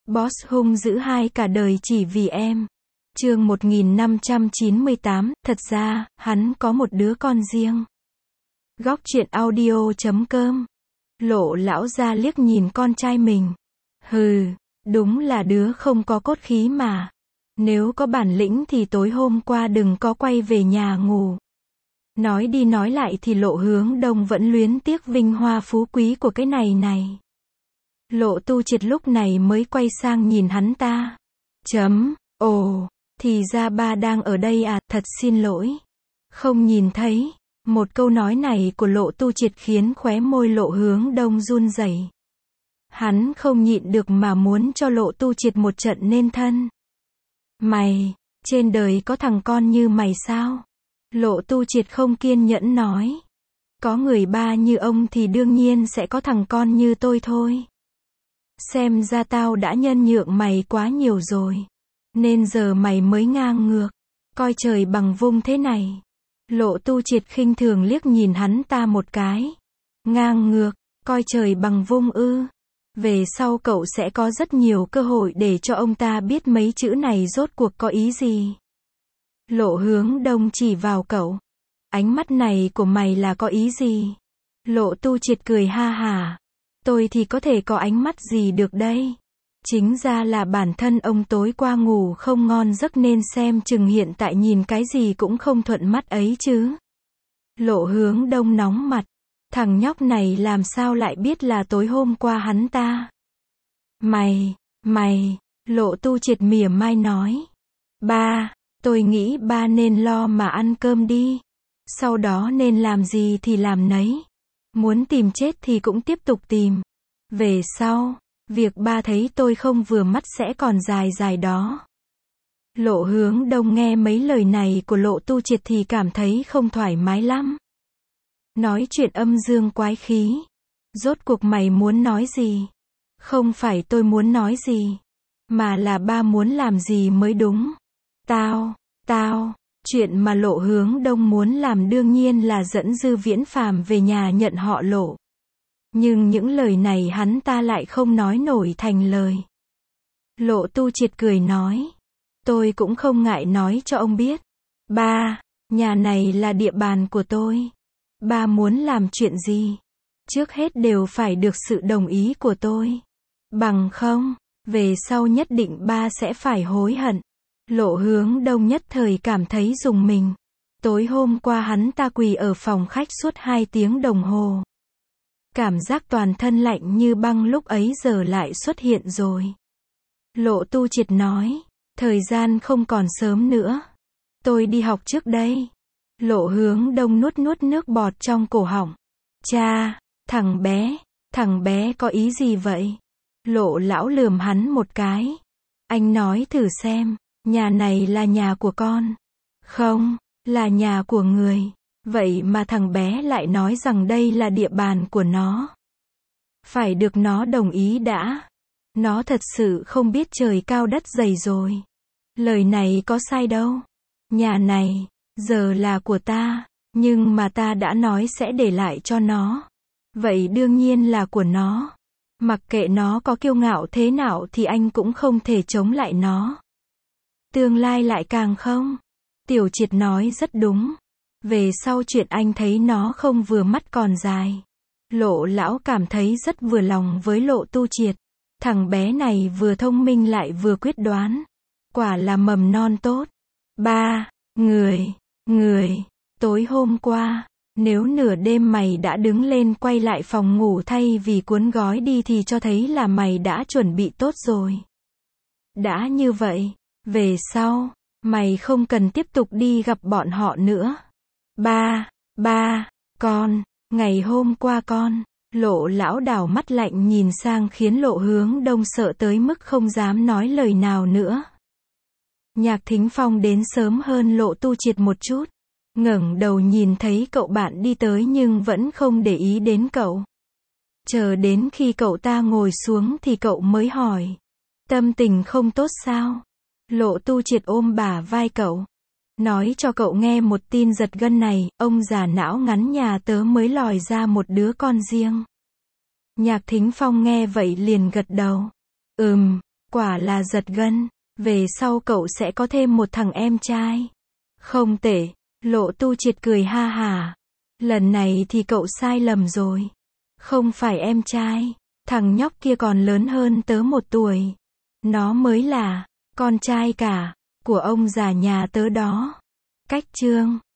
Boss hung dữ hai cả đời chỉ vì em. Chương 1598, thật ra, hắn có một đứa con riêng. Góc truyện audio.com. Lộ lão ra liếc nhìn con trai mình. Hừ, đúng là đứa không có cốt khí mà. Nếu có bản lĩnh thì tối hôm qua đừng có quay về nhà ngủ. Nói đi nói lại thì Lộ Hướng Đông vẫn luyến tiếc vinh hoa phú quý của cái này. Lộ Tu Triệt lúc này mới quay sang nhìn hắn ta. Ồ, thì ra ba đang ở đây à, thật xin lỗi. Không nhìn thấy. Một câu nói này của Lộ Tu Triệt khiến khóe môi Lộ Hướng Đông run rẩy. Hắn không nhịn được mà muốn cho Lộ Tu Triệt một trận nên thân. Mày, trên đời có thằng con như mày sao? Lộ Tu Triệt không kiên nhẫn nói. Có người ba như ông thì đương nhiên sẽ có thằng con như tôi thôi. Xem ra tao đã nhân nhượng mày quá nhiều rồi. Nên giờ mày mới ngang ngược. Coi trời bằng vung thế này. Lộ Tu Triệt khinh thường liếc nhìn hắn ta một cái. Ngang ngược, coi trời bằng vung ư. Về sau cậu sẽ có rất nhiều cơ hội để cho ông ta biết mấy chữ này rốt cuộc có ý gì. Lộ Hướng Đông chỉ vào cậu. Ánh mắt này của mày là có ý gì? Lộ Tu Triệt cười ha hả. Tôi thì có thể có ánh mắt gì được đây? Chính ra là bản thân ông tối qua ngủ không ngon giấc nên xem chừng hiện tại nhìn cái gì cũng không thuận mắt ấy chứ. Lộ Hướng Đông nóng mặt. Thằng nhóc này làm sao lại biết là tối hôm qua hắn ta? Mày, Lộ Tu Triệt mỉa mai nói. Ba, tôi nghĩ ba nên lo mà ăn cơm đi. Sau đó nên làm gì thì làm nấy. Muốn tìm chết thì cũng tiếp tục tìm. Về sau, việc ba thấy tôi không vừa mắt sẽ còn dài đó. Lộ Hướng Đông nghe mấy lời này của Lộ Tu Triệt thì cảm thấy không thoải mái lắm. Nói chuyện âm dương quái khí. Rốt cuộc mày muốn nói gì? Không phải tôi muốn nói gì. Mà là ba muốn làm gì mới đúng. Tao. Chuyện mà Lộ Hướng Đông muốn làm đương nhiên là dẫn Dư Viễn Phàm về nhà nhận họ Lộ. Nhưng những lời này hắn ta lại không nói nổi thành lời. Lộ Tu Triệt cười nói. Tôi cũng không ngại nói cho ông biết. Ba, nhà này là địa bàn của tôi. Ba muốn làm chuyện gì? Trước hết đều phải được sự đồng ý của tôi. Bằng không, về sau nhất định ba sẽ phải hối hận. Lộ Hướng Đông nhất thời cảm thấy rùng mình. Tối hôm qua hắn ta quỳ ở phòng khách suốt 2 tiếng đồng hồ. Cảm giác toàn thân lạnh như băng lúc ấy giờ lại xuất hiện rồi. Lộ Tu Triệt nói. Thời gian không còn sớm nữa. Tôi đi học trước đây. Lộ Hướng Đông nuốt nước bọt trong cổ họng. Cha, thằng bé có ý gì vậy? Lộ lão lườm hắn một cái. Anh nói thử xem, nhà này là nhà của con. Không, là nhà của người. Vậy mà thằng bé lại nói rằng đây là địa bàn của nó. Phải được nó đồng ý đã. Nó thật sự không biết trời cao đất dày rồi. Lời này có sai đâu. Nhà này, giờ là của ta, nhưng mà ta đã nói sẽ để lại cho nó. Vậy đương nhiên là của nó. Mặc kệ nó có kiêu ngạo thế nào thì anh cũng không thể chống lại nó. Tương lai lại càng không. Tiểu Triệt nói rất đúng. Về sau chuyện anh thấy nó không vừa mắt còn dài. Lộ lão cảm thấy rất vừa lòng với Lộ Tu Triệt. Thằng bé này vừa thông minh lại vừa quyết đoán. Quả là mầm non tốt. Ba, người, tối hôm qua, nếu nửa đêm mày đã đứng lên quay lại phòng ngủ thay vì cuốn gói đi thì cho thấy là mày đã chuẩn bị tốt rồi. Đã như vậy, về sau, mày không cần tiếp tục đi gặp bọn họ nữa. Con, ngày hôm qua con, Lộ lão đảo mắt lạnh nhìn sang khiến Lộ Hướng Đông sợ tới mức không dám nói lời nào nữa. Nhạc Thính Phong đến sớm hơn Lộ Tu Triệt một chút. Ngẩng đầu nhìn thấy cậu bạn đi tới nhưng vẫn không để ý đến cậu. Chờ đến khi cậu ta ngồi xuống thì cậu mới hỏi. Tâm tình không tốt sao? Lộ Tu Triệt ôm bả vai cậu. Nói cho cậu nghe một tin giật gân này, ông già não ngắn nhà tớ mới lòi ra một đứa con riêng. Nhạc Thính Phong nghe vậy liền gật đầu. Quả là giật gân. Về sau cậu sẽ có thêm một thằng em trai. Không tệ. Lộ Tu Triệt cười ha hả. Lần này thì cậu sai lầm rồi. Không phải em trai. Thằng nhóc kia còn lớn hơn tớ 1 tuổi. Nó mới là con trai cả của ông già nhà tớ đó. Cách chương